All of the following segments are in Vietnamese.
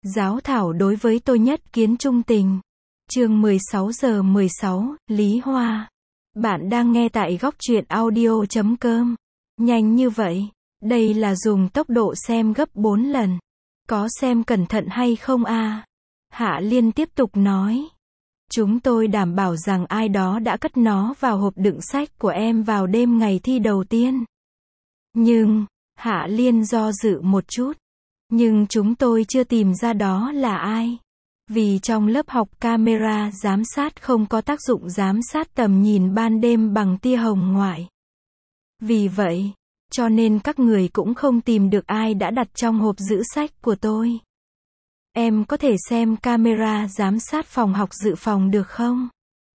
Giáo thảo đối với tôi nhất kiến trung tình. Chương 16:16, Lý Hoa. Bạn đang nghe tại góc truyện audio.com. Nhanh như vậy, đây là dùng tốc độ xem gấp 4 lần. Có xem cẩn thận hay không a? Hạ Liên tiếp tục nói. Chúng tôi đảm bảo rằng ai đó đã cất nó vào hộp đựng sách của em vào đêm ngày thi đầu tiên. Nhưng, Hạ Liên do dự một chút. Nhưng chúng tôi chưa tìm ra đó là ai. Vì trong lớp học camera giám sát không có tác dụng giám sát tầm nhìn ban đêm bằng tia hồng ngoại. Vì vậy, cho nên các người cũng không tìm được ai đã đặt trong hộp giữ sách của tôi. Em có thể xem camera giám sát phòng học dự phòng được không?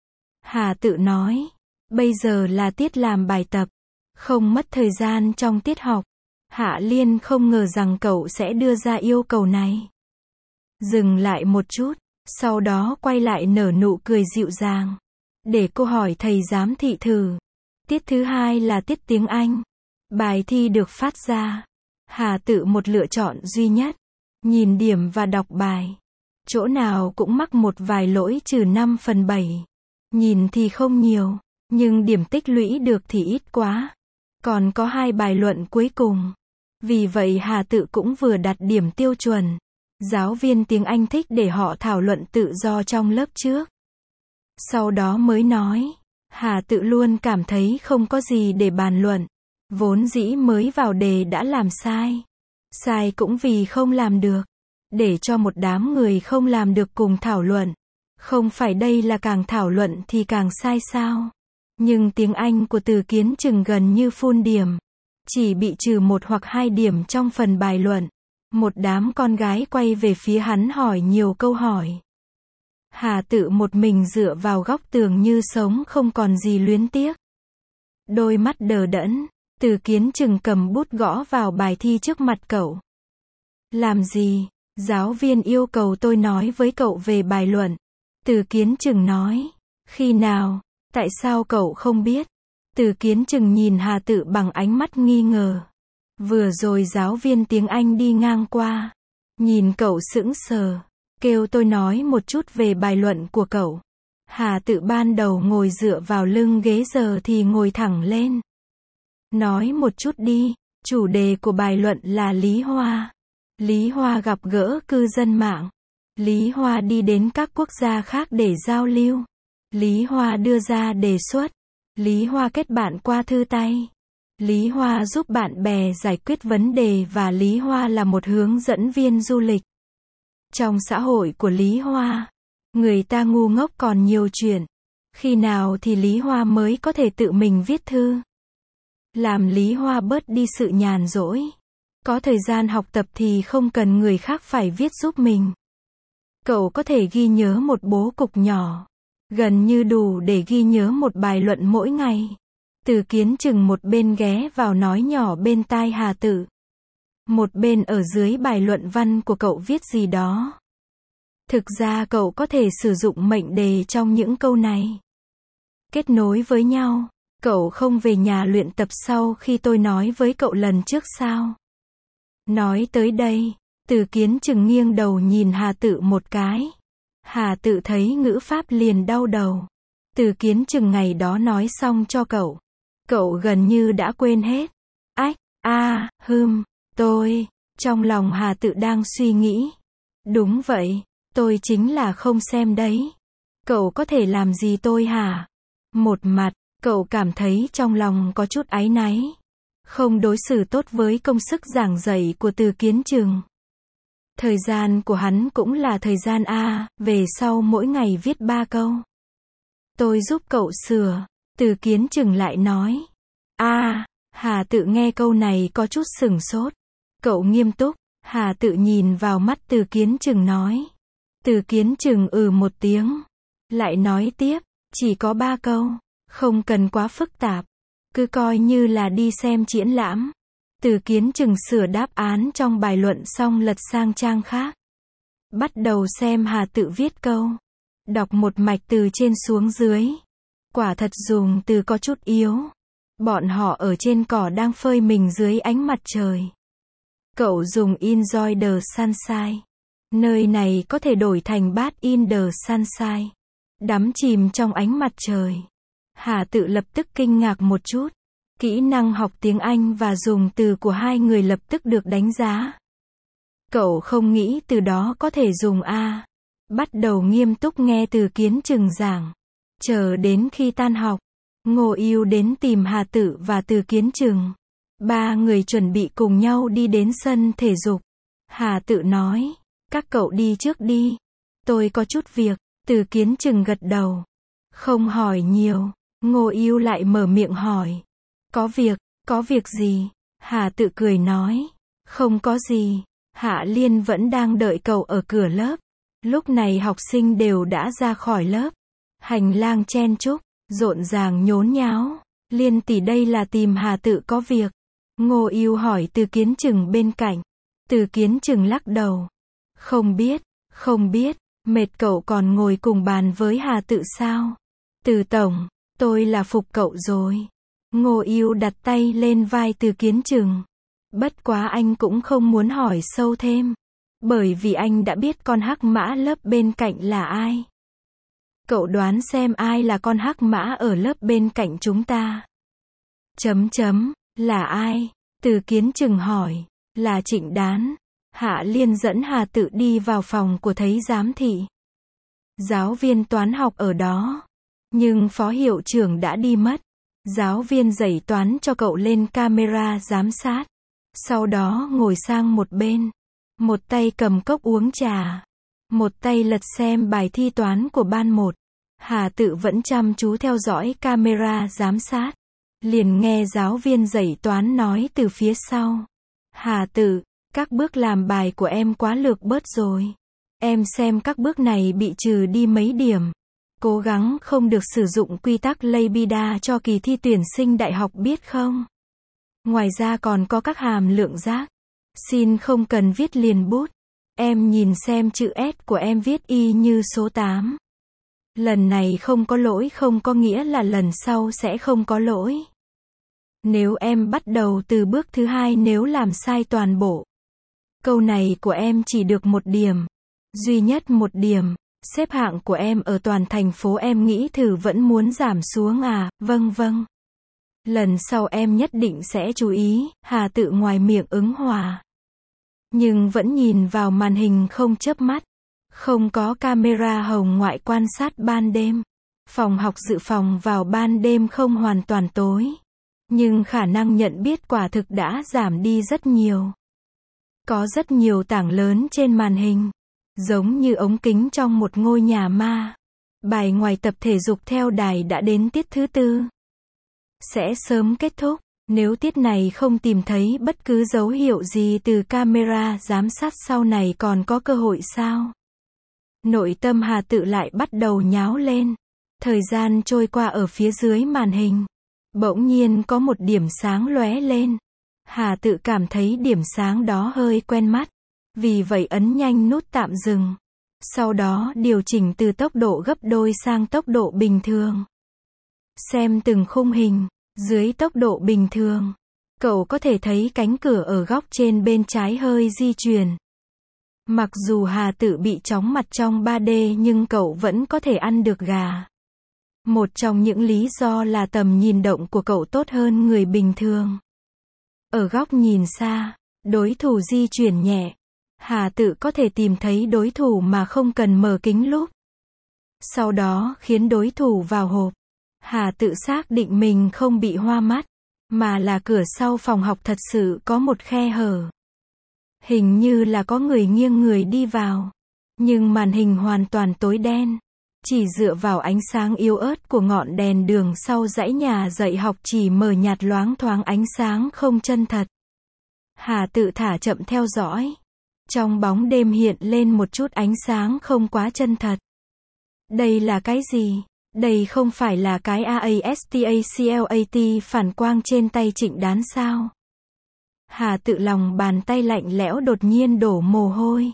Hà tự nói. Bây giờ là tiết làm bài tập. Không mất thời gian trong tiết học. Hạ Liên không ngờ rằng cậu sẽ đưa ra yêu cầu này. Dừng lại một chút, sau đó quay lại nở nụ cười dịu dàng. Để cô hỏi thầy giám thị thử. Tiết thứ hai là tiết tiếng Anh. Bài thi được phát ra. Hà tự một lựa chọn duy nhất. Nhìn điểm và đọc bài. Chỗ nào cũng mắc một vài lỗi trừ 5/7. Nhìn thì không nhiều, nhưng điểm tích lũy được thì ít quá. Còn có 2 bài luận cuối cùng. Vì vậy Hà tự cũng vừa đặt điểm tiêu chuẩn. Giáo viên tiếng Anh thích để họ thảo luận tự do trong lớp trước. Sau đó mới nói. Hà tự luôn cảm thấy không có gì để bàn luận. Vốn dĩ mới vào đề đã làm sai. Sai cũng vì không làm được. Để cho một đám người không làm được cùng thảo luận. Không phải đây là càng thảo luận thì càng sai sao? Nhưng tiếng Anh của Từ Kiến Trừng gần như phun điểm. Chỉ bị trừ 1 hoặc 2 điểm trong phần bài luận. Một đám con gái quay về phía hắn hỏi nhiều câu hỏi. Hà tự một mình dựa vào góc tường như sống không còn gì luyến tiếc. Đôi mắt đờ đẫn, Từ Kiến Trừng cầm bút gõ vào bài thi trước mặt cậu. Làm gì? Giáo viên yêu cầu tôi nói với cậu về bài luận. Từ Kiến Trừng nói. Khi nào? Tại sao cậu không biết? Từ Kiến Trừng nhìn Hà tự bằng ánh mắt nghi ngờ. Vừa rồi giáo viên tiếng Anh đi ngang qua. Nhìn cậu sững sờ. Kêu tôi nói một chút về bài luận của cậu. Hà tự ban đầu ngồi dựa vào lưng ghế giờ thì ngồi thẳng lên. Nói một chút đi. Chủ đề của bài luận là Lý Hoa. Lý Hoa gặp gỡ cư dân mạng. Lý Hoa đi đến các quốc gia khác để giao lưu. Lý Hoa đưa ra đề xuất. Lý Hoa kết bạn qua thư tay. Lý Hoa giúp bạn bè giải quyết vấn đề và Lý Hoa là một hướng dẫn viên du lịch. Trong xã hội của Lý Hoa, người ta ngu ngốc còn nhiều chuyện. Khi nào thì Lý Hoa mới có thể tự mình viết thư? Làm Lý Hoa bớt đi sự nhàn rỗi. Có thời gian học tập thì không cần người khác phải viết giúp mình. Cậu có thể ghi nhớ một bố cục nhỏ. Gần như đủ để ghi nhớ một bài luận mỗi ngày. Từ Kiến Trừng một bên ghé vào nói nhỏ bên tai Hà tự. Một bên ở dưới bài luận văn của cậu viết gì đó. Thực ra cậu có thể sử dụng mệnh đề trong những câu này. Kết nối với nhau. Cậu không về nhà luyện tập sau khi tôi nói với cậu lần trước sao? Nói tới đây, Từ Kiến Trừng nghiêng đầu nhìn Hà tự một cái. Hà tự thấy ngữ pháp liền đau đầu. Từ Kiến Trừng ngày đó nói xong cho cậu. Cậu gần như đã quên hết. Ách, tôi. Trong lòng Hà tự đang suy nghĩ. Đúng vậy, tôi chính là không xem đấy. Cậu có thể làm gì tôi hả? Một mặt, cậu cảm thấy trong lòng có chút áy náy. Không đối xử tốt với công sức giảng dạy của Từ Kiến Trừng. Thời gian của hắn cũng là thời gian về sau mỗi ngày viết 3 câu. Tôi giúp cậu sửa. Từ Kiến Trừng lại nói. Hà tự nghe câu này có chút sửng sốt. Cậu nghiêm túc. Hà tự nhìn vào mắt Từ Kiến Trừng nói. Từ Kiến Trừng một tiếng. Lại nói tiếp. Chỉ có 3 câu. Không cần quá phức tạp. Cứ coi như là đi xem triển lãm. Từ Kiến Trừng sửa đáp án trong bài luận xong lật sang trang khác. Bắt đầu xem Hà tự viết câu. Đọc một mạch từ trên xuống dưới. Quả thật dùng từ có chút yếu. Bọn họ ở trên cỏ đang phơi mình dưới ánh mặt trời. Cậu dùng enjoy the sunshine. Nơi này có thể đổi thành Bath in the Sunshine. Đắm chìm trong ánh mặt trời. Hà Tự lập tức kinh ngạc một chút. Kỹ năng học tiếng Anh và dùng từ của hai người lập tức được đánh giá. Cậu không nghĩ từ đó có thể dùng A. Bắt đầu nghiêm túc nghe Từ Kiến Trừng giảng. Chờ đến khi tan học, Ngô Ưu đến tìm Hà Tự và Từ Kiến Trừng. Ba người chuẩn bị cùng nhau đi đến sân thể dục. Hà Tự nói, các cậu đi trước đi. Tôi có chút việc. Từ Kiến Trừng gật đầu. Không hỏi nhiều. Ngô Ưu lại mở miệng hỏi. Có việc gì? Hà Tự cười nói. Không có gì. Hạ Liên vẫn đang đợi cậu ở cửa lớp. Lúc này học sinh đều đã ra khỏi lớp. Hành lang chen chúc, rộn ràng nhốn nháo. Liên tỷ đây là tìm Hà Tự có việc. Ngô Ưu hỏi Từ Kiến Trừng bên cạnh. Từ Kiến Trừng lắc đầu. Không biết, mệt cậu còn ngồi cùng bàn với Hà Tự sao? Từ tổng, tôi là phục cậu rồi. Ngô Ưu đặt tay lên vai Từ Kiến Trừng. Bất quá anh cũng không muốn hỏi sâu thêm. Bởi vì anh đã biết con hắc mã lớp bên cạnh là ai. Cậu đoán xem ai là con hắc mã ở lớp bên cạnh chúng ta. Là ai? Từ Kiến Trừng hỏi. Là Trịnh Đán. Hạ Liên dẫn Hà Tự đi vào phòng của thầy giám thị. Giáo viên toán học ở đó. Nhưng phó hiệu trưởng đã đi mất. Giáo viên dạy toán cho cậu lên camera giám sát. Sau đó ngồi sang một bên. Một tay cầm cốc uống trà. Một tay lật xem bài thi toán của ban 1. Hà Tự vẫn chăm chú theo dõi camera giám sát. Liền nghe giáo viên dạy toán nói từ phía sau. Hà Tự, các bước làm bài của em quá lược bớt rồi. Em xem các bước này bị trừ đi mấy điểm. Cố gắng không được sử dụng quy tắc Labida cho kỳ thi tuyển sinh đại học biết không? Ngoài ra còn có các hàm lượng giác. Xin không cần viết liền bút. Em nhìn xem chữ S của em viết y như số 8. Lần này không có lỗi không có nghĩa là lần sau sẽ không có lỗi. Nếu em bắt đầu từ bước thứ 2 nếu làm sai toàn bộ. Câu này của em chỉ được 1 điểm. Duy nhất 1 điểm. Xếp hạng của em ở toàn thành phố em nghĩ thử vẫn muốn giảm xuống à? Vâng. Lần sau em nhất định sẽ chú ý. Hà Tự ngoài miệng ứng hòa. Nhưng vẫn nhìn vào màn hình không chớp mắt. Không có camera hồng ngoại quan sát ban đêm. Phòng học dự phòng vào ban đêm không hoàn toàn tối. Nhưng khả năng nhận biết quả thực đã giảm đi rất nhiều. Có rất nhiều tảng lớn trên màn hình. Giống như ống kính trong một ngôi nhà ma. Bài ngoài tập thể dục theo đài đã đến tiết thứ 4. Sẽ sớm kết thúc. Nếu tiết này không tìm thấy bất cứ dấu hiệu gì từ camera giám sát sau này còn có cơ hội sao? Nội tâm Hà Tự lại bắt đầu nháo lên. Thời gian trôi qua ở phía dưới màn hình. Bỗng nhiên có một điểm sáng lóe lên. Hà Tự cảm thấy điểm sáng đó hơi quen mắt. Vì vậy ấn nhanh nút tạm dừng. Sau đó điều chỉnh từ tốc độ gấp đôi sang tốc độ bình thường. Xem từng khung hình. Dưới tốc độ bình thường, cậu có thể thấy cánh cửa ở góc trên bên trái hơi di chuyển. Mặc dù Hà Tự bị chóng mặt trong 3D nhưng cậu vẫn có thể ăn được gà. Một trong những lý do là tầm nhìn động của cậu tốt hơn người bình thường. Ở góc nhìn xa, đối thủ di chuyển nhẹ. Hà Tự có thể tìm thấy đối thủ mà không cần mở kính lúp. Sau đó khiến đối thủ vào hộp. Hà Tự xác định mình không bị hoa mắt, mà là cửa sau phòng học thật sự có một khe hở. Hình như là có người nghiêng người đi vào. Nhưng màn hình hoàn toàn tối đen. Chỉ dựa vào ánh sáng yếu ớt của ngọn đèn đường sau dãy nhà dạy học chỉ mờ nhạt loáng thoáng ánh sáng không chân thật. Hà Tự thả chậm theo dõi. Trong bóng đêm hiện lên một chút ánh sáng không quá chân thật. Đây là cái gì? Đây không phải là cái ASTACLAT phản quang trên tay Trịnh Đán sao? Hà Tự lòng bàn tay lạnh lẽo đột nhiên đổ mồ hôi.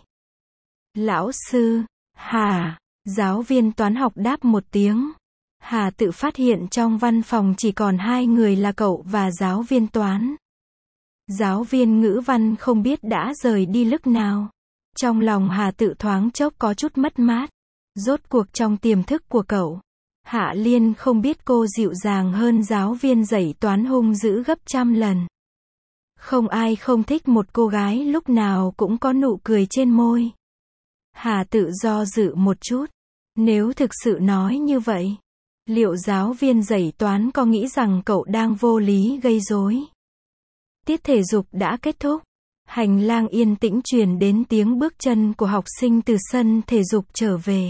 Lão sư, hả? Giáo viên toán học đáp một tiếng. Hà Tự phát hiện trong văn phòng chỉ còn 2 người là cậu và giáo viên toán. Giáo viên ngữ văn không biết đã rời đi lúc nào. Trong lòng Hà Tự thoáng chốc có chút mất mát. Rốt cuộc trong tiềm thức của cậu, Hạ Liên không biết cô dịu dàng hơn giáo viên dạy toán hung dữ gấp trăm lần. Không ai không thích một cô gái lúc nào cũng có nụ cười trên môi. Hà Tự do dự một chút. Nếu thực sự nói như vậy, liệu giáo viên dạy toán có nghĩ rằng cậu đang vô lý gây rối? Tiết thể dục đã kết thúc. Hành lang yên tĩnh truyền đến tiếng bước chân của học sinh từ sân thể dục trở về.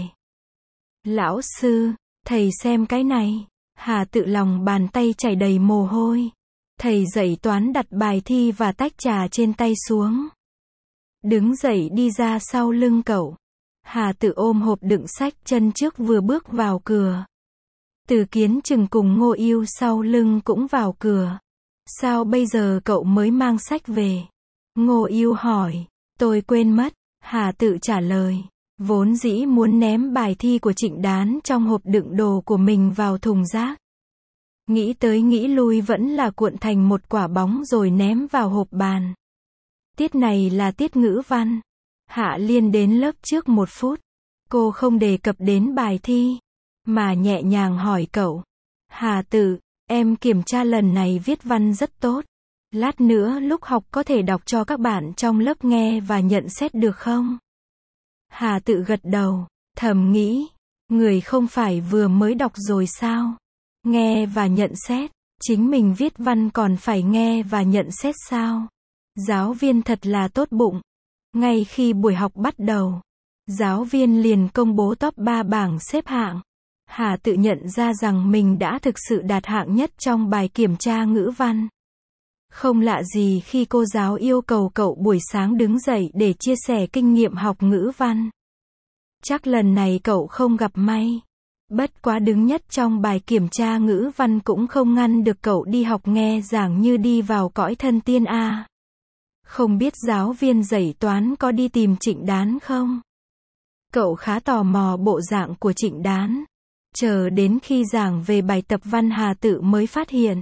Lão sư, thầy xem cái này. Hà Tự lòng bàn tay chảy đầy mồ hôi. Thầy dạy toán đặt bài thi và tách trà trên tay xuống. Đứng dậy đi ra sau lưng cậu. Hà Tự ôm hộp đựng sách chân trước vừa bước vào cửa. Từ Kiến Chừng cùng Ngô Yêu sau lưng cũng vào cửa. Sao bây giờ cậu mới mang sách về? Ngô Yêu hỏi. Tôi quên mất. Hà Tự trả lời. Vốn dĩ muốn ném bài thi của Trịnh Đán trong hộp đựng đồ của mình vào thùng rác. Nghĩ tới nghĩ lui vẫn là cuộn thành một quả bóng rồi ném vào hộp bàn. Tiết này là tiết ngữ văn. Hạ Liên đến lớp trước 1 phút. Cô không đề cập đến bài thi, mà nhẹ nhàng hỏi cậu. Hà Tự, em kiểm tra lần này viết văn rất tốt. Lát nữa lúc học có thể đọc cho các bạn trong lớp nghe và nhận xét được không? Hà Tự gật đầu, thầm nghĩ. Người không phải vừa mới đọc rồi sao? Nghe và nhận xét. Chính mình viết văn còn phải nghe và nhận xét sao? Giáo viên thật là tốt bụng. Ngay khi buổi học bắt đầu, giáo viên liền công bố top 3 bảng xếp hạng. Hà Tự nhận ra rằng mình đã thực sự đạt hạng nhất trong bài kiểm tra ngữ văn. Không lạ gì khi cô giáo yêu cầu cậu buổi sáng đứng dậy để chia sẻ kinh nghiệm học ngữ văn. Chắc lần này cậu không gặp may. Bất quá đứng nhất trong bài kiểm tra ngữ văn cũng không ngăn được cậu đi học nghe giảng như đi vào cõi thần tiên a. Không biết giáo viên dạy toán có đi tìm Trịnh Đán không? Cậu khá tò mò bộ dạng của Trịnh Đán. Chờ đến khi giảng về bài tập văn Hà Tự mới phát hiện.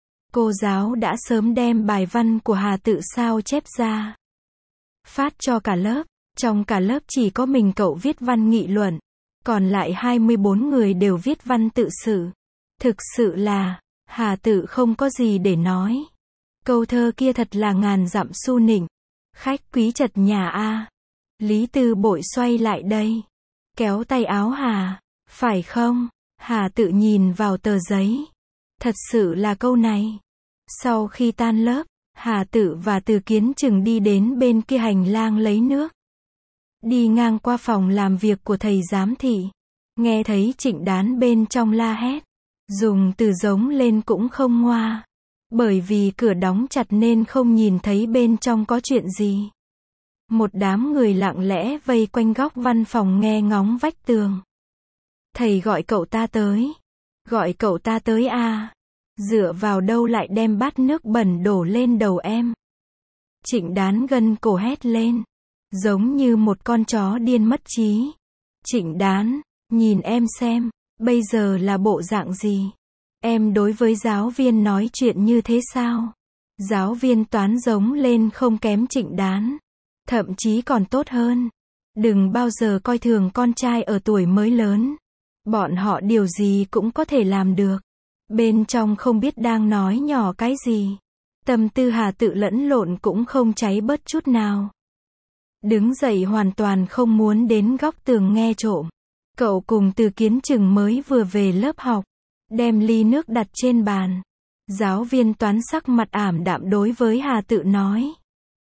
Cô giáo đã sớm đem bài văn của Hà Tự sao chép ra. Phát cho cả lớp. Trong cả lớp chỉ có mình cậu viết văn nghị luận. Còn lại 24 người đều viết văn tự sự. Thực sự là, Hà Tự không có gì để nói. Câu thơ kia thật là ngàn dặm su nịnh. Khách quý chật nhà a. Lý Tư Bội xoay lại đây. Kéo tay áo Hà. Phải không? Hà Tự nhìn vào tờ giấy. Thật sự là câu này. Sau khi tan lớp, Hà Tự và Từ Kiến Chừng đi đến bên kia hành lang lấy nước. Đi ngang qua phòng làm việc của thầy giám thị. Nghe thấy Trịnh Đán bên trong la hét. Dùng từ giống lên cũng không ngoa. Bởi vì cửa đóng chặt nên không nhìn thấy bên trong có chuyện gì. Một đám người lặng lẽ vây quanh góc văn phòng nghe ngóng vách tường. Thầy gọi cậu ta tới. Gọi cậu ta tới à. Dựa vào đâu lại đem bát nước bẩn đổ lên đầu em. Trịnh Đán gân cổ hét lên. Giống như một con chó điên mất trí. Trịnh Đán, nhìn em xem, bây giờ là bộ dạng gì? Em đối với giáo viên nói chuyện như thế sao? Giáo viên toán giống lên không kém Trịnh Đán. Thậm chí còn tốt hơn. Đừng bao giờ coi thường con trai ở tuổi mới lớn. Bọn họ điều gì cũng có thể làm được. Bên trong không biết đang nói nhỏ cái gì. Tâm tư Hà Tự lẫn lộn cũng không cháy bớt chút nào. Đứng dậy hoàn toàn không muốn đến góc tường nghe trộm. Cậu cùng Từ Kiến Chừng mới vừa về lớp học. Đem ly nước đặt trên bàn. Giáo viên toán sắc mặt ảm đạm đối với Hà Tự nói.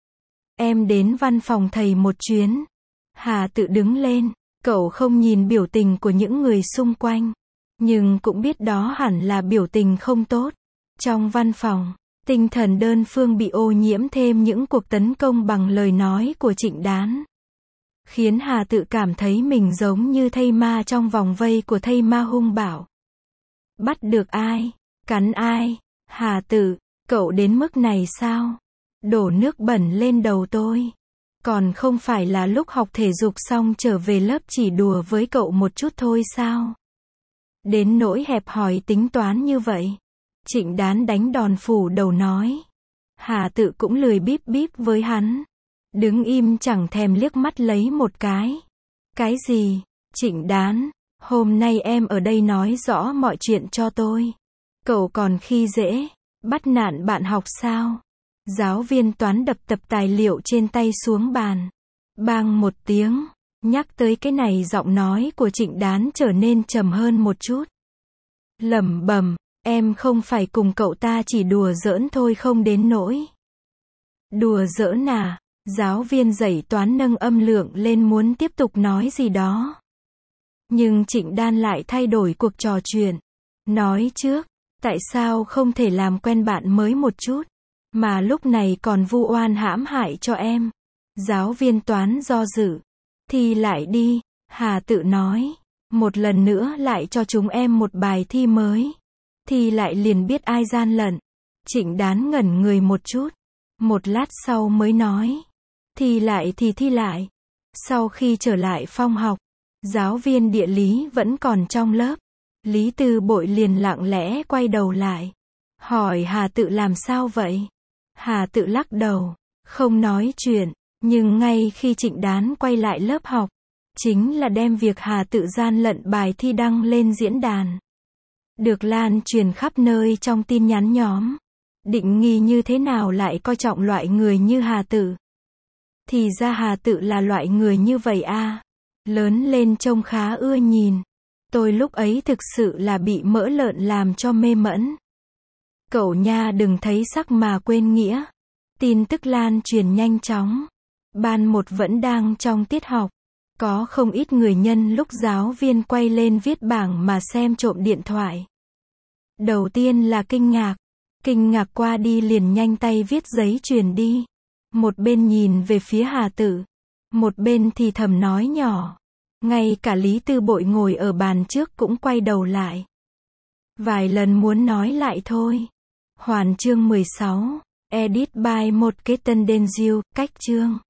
Em đến văn phòng thầy một chuyến. Hà Tự đứng lên. Cậu không nhìn biểu tình của những người xung quanh. Nhưng cũng biết đó hẳn là biểu tình không tốt. Trong văn phòng, tinh thần đơn phương bị ô nhiễm thêm những cuộc tấn công bằng lời nói của Trịnh Đán. Khiến Hà Tự cảm thấy mình giống như thây ma trong vòng vây của thây ma hung bạo. Bắt được ai? Cắn ai? Hà Tự, cậu đến mức này sao? Đổ nước bẩn lên đầu tôi. Còn không phải là lúc học thể dục xong trở về lớp chỉ đùa với cậu một chút thôi sao? Đến nỗi hẹp hòi tính toán như vậy. Trịnh Đán đánh đòn phủ đầu nói. Hà Tự cũng lười bíp bíp với hắn. Đứng im chẳng thèm liếc mắt lấy một cái. Cái gì? Trịnh Đán, hôm nay em ở đây nói rõ mọi chuyện cho tôi. Cậu còn khi dễ, bắt nạt bạn học sao? Giáo viên toán đập tập tài liệu trên tay xuống bàn. Bang một tiếng, nhắc tới cái này giọng nói của Trịnh Đán trở nên trầm hơn một chút. Lẩm bẩm, em không phải cùng cậu ta chỉ đùa giỡn thôi không đến nỗi. Đùa giỡn à? Giáo viên dạy toán nâng âm lượng lên muốn tiếp tục nói gì đó. Nhưng Trịnh Đan lại thay đổi cuộc trò chuyện. Nói trước, tại sao không thể làm quen bạn mới một chút, mà lúc này còn vu oan hãm hại cho em. Giáo viên toán do dự. Thi lại đi, Hà Tự nói. Một lần nữa lại cho chúng em một bài thi mới. Thi lại liền biết ai gian lận. Trịnh Đán ngẩn người một chút. Một lát sau mới nói. Thi lại thì thi lại. Sau khi trở lại phòng học, giáo viên địa lý vẫn còn trong lớp. Lý Tư Bội liền lặng lẽ quay đầu lại. Hỏi Hà Tự làm sao vậy? Hà Tự lắc đầu, không nói chuyện. Nhưng ngay khi Trịnh Đán quay lại lớp học, chính là đem việc Hà Tự gian lận bài thi đăng lên diễn đàn. Được lan truyền khắp nơi trong tin nhắn nhóm. Định nghi như thế nào lại coi trọng loại người như Hà Tự? Thì ra Hà Tự là loại người như vậy à? Lớn lên trông khá ưa nhìn. Tôi lúc ấy thực sự là bị mỡ lợn làm cho mê mẩn. Cậu nha đừng thấy sắc mà quên nghĩa. Tin tức lan truyền nhanh chóng. Ban một vẫn đang trong tiết học. Có không ít người nhân lúc giáo viên quay lên viết bảng mà xem trộm điện thoại. Đầu tiên là kinh ngạc. Kinh ngạc qua đi liền nhanh tay viết giấy truyền đi. Một bên nhìn về phía Hà Tự. Một bên thì thầm nói nhỏ. Ngay cả Lý Tư Bội ngồi ở bàn trước cũng quay đầu lại. Vài lần muốn nói lại thôi. Hoàn chương 16. Edit by một cái tân đen diêu, cách chương.